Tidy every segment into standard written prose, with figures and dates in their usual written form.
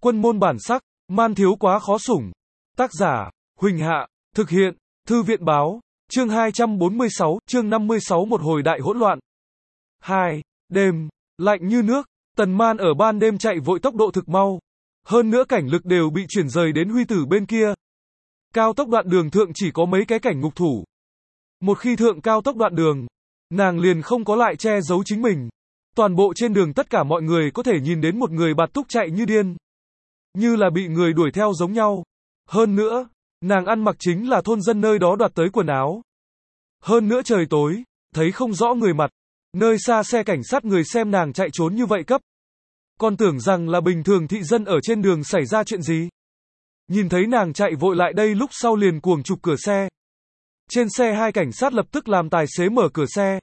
Quân môn bản sắc, man thiếu quá khó sủng. Tác giả, Huỳnh Hạ, thực hiện, Thư viện báo, chương 246, chương 56 một hồi đại hỗn loạn. 2. Đêm, lạnh như nước, Tần Man ở ban đêm chạy vội tốc độ thực mau. Hơn nữa cảnh lực đều bị chuyển rời đến Huy Tử bên kia. Cao tốc đoạn đường thượng chỉ có mấy cái cảnh ngục thủ. Một khi thượng cao tốc đoạn đường, nàng liền không có lại che giấu chính mình. Toàn bộ trên đường tất cả mọi người có thể nhìn đến một người bạt túc chạy như điên. Như là bị người đuổi theo giống nhau. Hơn nữa, nàng ăn mặc chính là thôn dân nơi đó đoạt tới quần áo. Hơn nữa trời tối, thấy không rõ người mặt. Nơi xa xe cảnh sát người xem nàng chạy trốn như vậy cấp. Còn tưởng rằng là bình thường thị dân ở trên đường xảy ra chuyện gì. Nhìn thấy nàng chạy vội lại đây lúc sau liền cuồng chụp cửa xe. Trên xe hai cảnh sát lập tức làm tài xế mở cửa xe.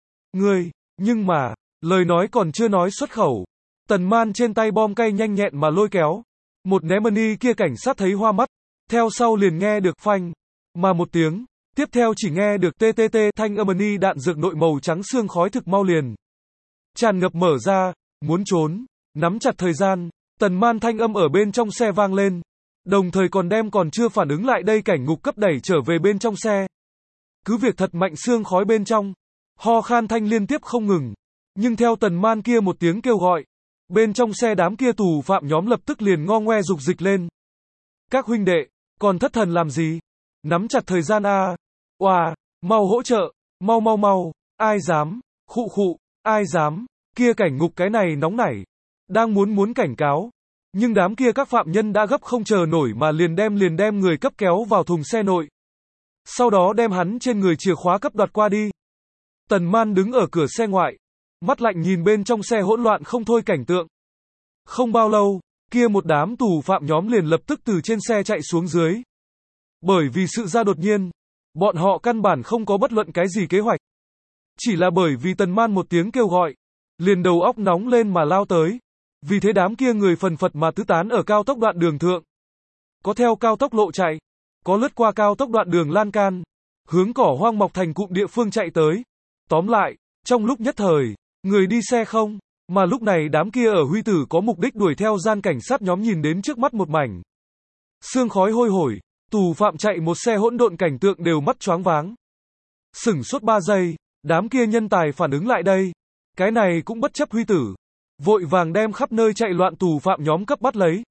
Nhưng mà, lời nói còn chưa nói xuất khẩu. Tần Man trên tay bom cay nhanh nhẹn mà lôi kéo. Một né money kia cảnh sát thấy hoa mắt. Theo sau liền nghe được phanh. Mà một tiếng. Tiếp theo chỉ nghe được TTT thanh âm money đạn dược nội màu trắng xương khói thực mau liền. Tràn ngập mở ra. Muốn trốn. Nắm chặt thời gian. Tần Man thanh âm ở bên trong xe vang lên. Đồng thời còn đem còn chưa phản ứng lại đây cảnh ngục cấp đẩy trở về bên trong xe. Cứ việc thật mạnh xương khói bên trong. Ho khan thanh liên tiếp không ngừng. Nhưng theo Tần Man kia một tiếng kêu gọi. Bên trong xe đám kia tù phạm nhóm lập tức liền ngo ngoe dục dịch lên. Các huynh đệ, còn thất thần làm gì? Nắm chặt thời gian a. Oà, mau hỗ trợ, mau, ai dám, khụ, ai dám, kia cảnh ngục cái này nóng nảy. Đang muốn cảnh cáo. Nhưng đám kia các phạm nhân đã gấp không chờ nổi mà liền đem người cấp kéo vào thùng xe nội. Sau đó đem hắn trên người chìa khóa cấp đoạt qua đi. Tần Man đứng ở cửa xe ngoại. Mắt lạnh nhìn bên trong xe hỗn loạn không thôi cảnh tượng. Không bao lâu, kia một đám tù phạm nhóm liền lập tức từ trên xe chạy xuống dưới. Bởi vì sự ra đột nhiên, bọn họ căn bản không có bất luận cái gì kế hoạch. Chỉ là bởi vì Tần Man một tiếng kêu gọi, liền đầu óc nóng lên mà lao tới. Vì thế đám kia người phần phật mà tứ tán ở cao tốc đoạn đường thượng. Có theo cao tốc lộ chạy, có lướt qua cao tốc đoạn đường lan can, hướng cỏ hoang mọc thành cụm địa phương chạy tới. Tóm lại, trong lúc nhất thời, người đi xe không, mà lúc này đám kia ở Huy Tử có mục đích đuổi theo gian cảnh sát nhóm nhìn đến trước mắt một mảnh. Sương khói hôi hổi, tù phạm chạy một xe hỗn độn cảnh tượng đều mắt choáng váng. Sửng sốt 3 giây, đám kia nhân tài phản ứng lại đây. Cái này cũng bất chấp Huy Tử. Vội vàng đem khắp nơi chạy loạn tù phạm nhóm cấp bắt lấy.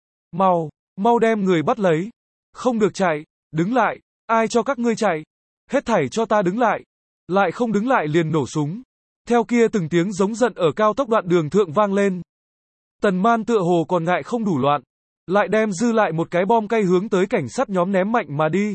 Mau đem người bắt lấy. Không được chạy, đứng lại, ai cho các ngươi chạy? Hết thảy cho ta đứng lại. Lại không đứng lại liền nổ súng. Theo kia từng tiếng giống giận ở cao tốc đoạn đường thượng vang lên. Tần Man tựa hồ còn ngại không đủ loạn. Lại đem dư lại một cái bom cay hướng tới cảnh sát nhóm ném mạnh mà đi.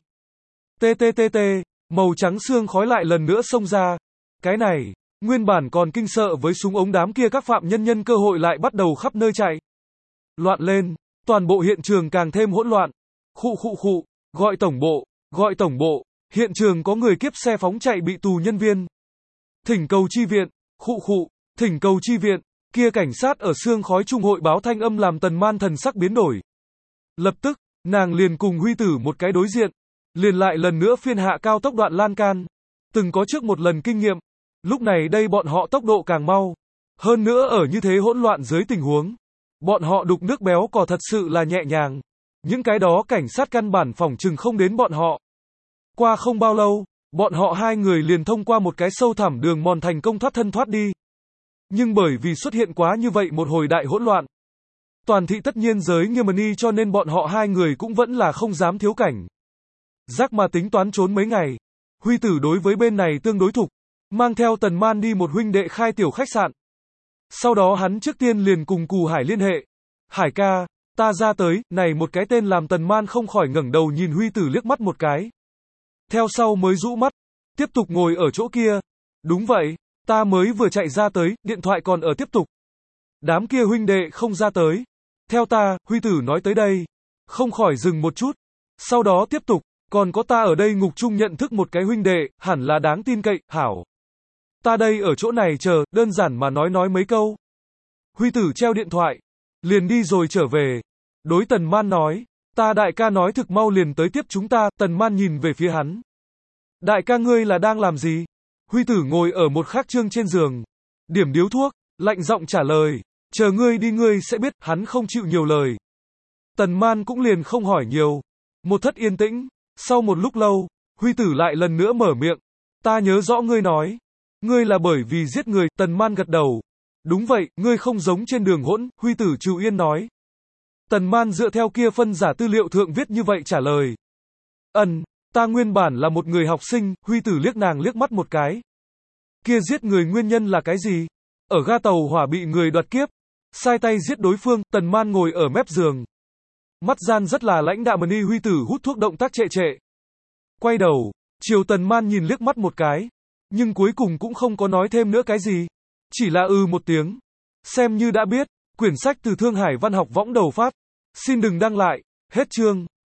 TTTT, màu trắng xương khói lại lần nữa xông ra. Cái này, nguyên bản còn kinh sợ với súng ống đám kia các phạm nhân nhân cơ hội lại bắt đầu khắp nơi chạy. Loạn lên, toàn bộ hiện trường càng thêm hỗn loạn. Khụ, gọi tổng bộ, hiện trường có người kiếp xe phóng chạy bị tù nhân viên. Thỉnh cầu chi viện, khụ, thỉnh cầu chi viện, kia cảnh sát ở xương khói trung hội báo thanh âm làm Tần Man thần sắc biến đổi. Lập tức, nàng liền cùng Huy Tử một cái đối diện, liền lại lần nữa phiên hạ cao tốc đoạn lan can. Từng có trước một lần kinh nghiệm, lúc này đây bọn họ tốc độ càng mau. Hơn nữa ở như thế hỗn loạn dưới tình huống, bọn họ đục nước béo cò thật sự là nhẹ nhàng. Những cái đó cảnh sát căn bản phỏng chừng không đến bọn họ. Qua không bao lâu, bọn họ hai người liền thông qua một cái sâu thẳm đường mòn thành công thoát thân thoát đi. Nhưng bởi vì xuất hiện quá như vậy một hồi đại hỗn loạn, toàn thị tất nhiên giới nghiêm ni cho nên bọn họ hai người cũng vẫn là không dám thiếu cảnh. Giác mà tính toán trốn mấy ngày. Huy Tử đối với bên này tương đối thục, mang theo Tần Man đi một huynh đệ khai tiểu khách sạn. Sau đó hắn trước tiên liền cùng Cù Hải liên hệ. Hải ca, ta ra tới, này một cái tên làm Tần Man không khỏi ngẩng đầu nhìn Huy Tử liếc mắt một cái. Theo sau mới rũ mắt, tiếp tục ngồi ở chỗ kia. Đúng vậy, ta mới vừa chạy ra tới, điện thoại còn ở tiếp tục. Đám kia huynh đệ không ra tới. Theo ta, Huy Tử nói tới đây, không khỏi dừng một chút. Sau đó tiếp tục, còn có ta ở đây ngục chung nhận thức một cái huynh đệ, hẳn là đáng tin cậy, hảo. Ta đây ở chỗ này chờ, đơn giản mà nói mấy câu. Huy Tử treo điện thoại, liền đi rồi trở về. Đối Tần Man nói, ta đại ca nói thực mau liền tới tiếp chúng ta. Tần Man nhìn về phía hắn. Đại ca ngươi là đang làm gì? Huy Tử ngồi ở một khắc trương trên giường, điểm điếu thuốc, lạnh giọng trả lời, chờ ngươi đi ngươi sẽ biết. Hắn không chịu nhiều lời, Tần Man cũng liền không hỏi nhiều. Một thất yên tĩnh. Sau một lúc lâu, Huy Tử lại lần nữa mở miệng. Ta nhớ rõ ngươi nói. Ngươi là bởi vì giết người, Tần Man gật đầu. Đúng vậy, ngươi không giống trên đường hỗn, Huy Tử Trù Yên nói. Tần Man dựa theo kia phân giả tư liệu thượng viết như vậy trả lời. Ta nguyên bản là một người học sinh, Huy Tử liếc nàng liếc mắt một cái. Kia giết người nguyên nhân là cái gì? Ở ga tàu hỏa bị người đoạt kiếp. Sai tay giết đối phương, Tần Man ngồi ở mép giường. Mắt gian rất là lãnh đạm ni Huy Tử hút thuốc động tác trệ trệ. Quay đầu, chiều Tần Man nhìn liếc mắt một cái. Nhưng cuối cùng cũng không có nói thêm nữa cái gì. Chỉ là một tiếng. Xem như đã biết, quyển sách từ Thương Hải Văn học võng đầu phát. Xin đừng đăng lại. Hết chương.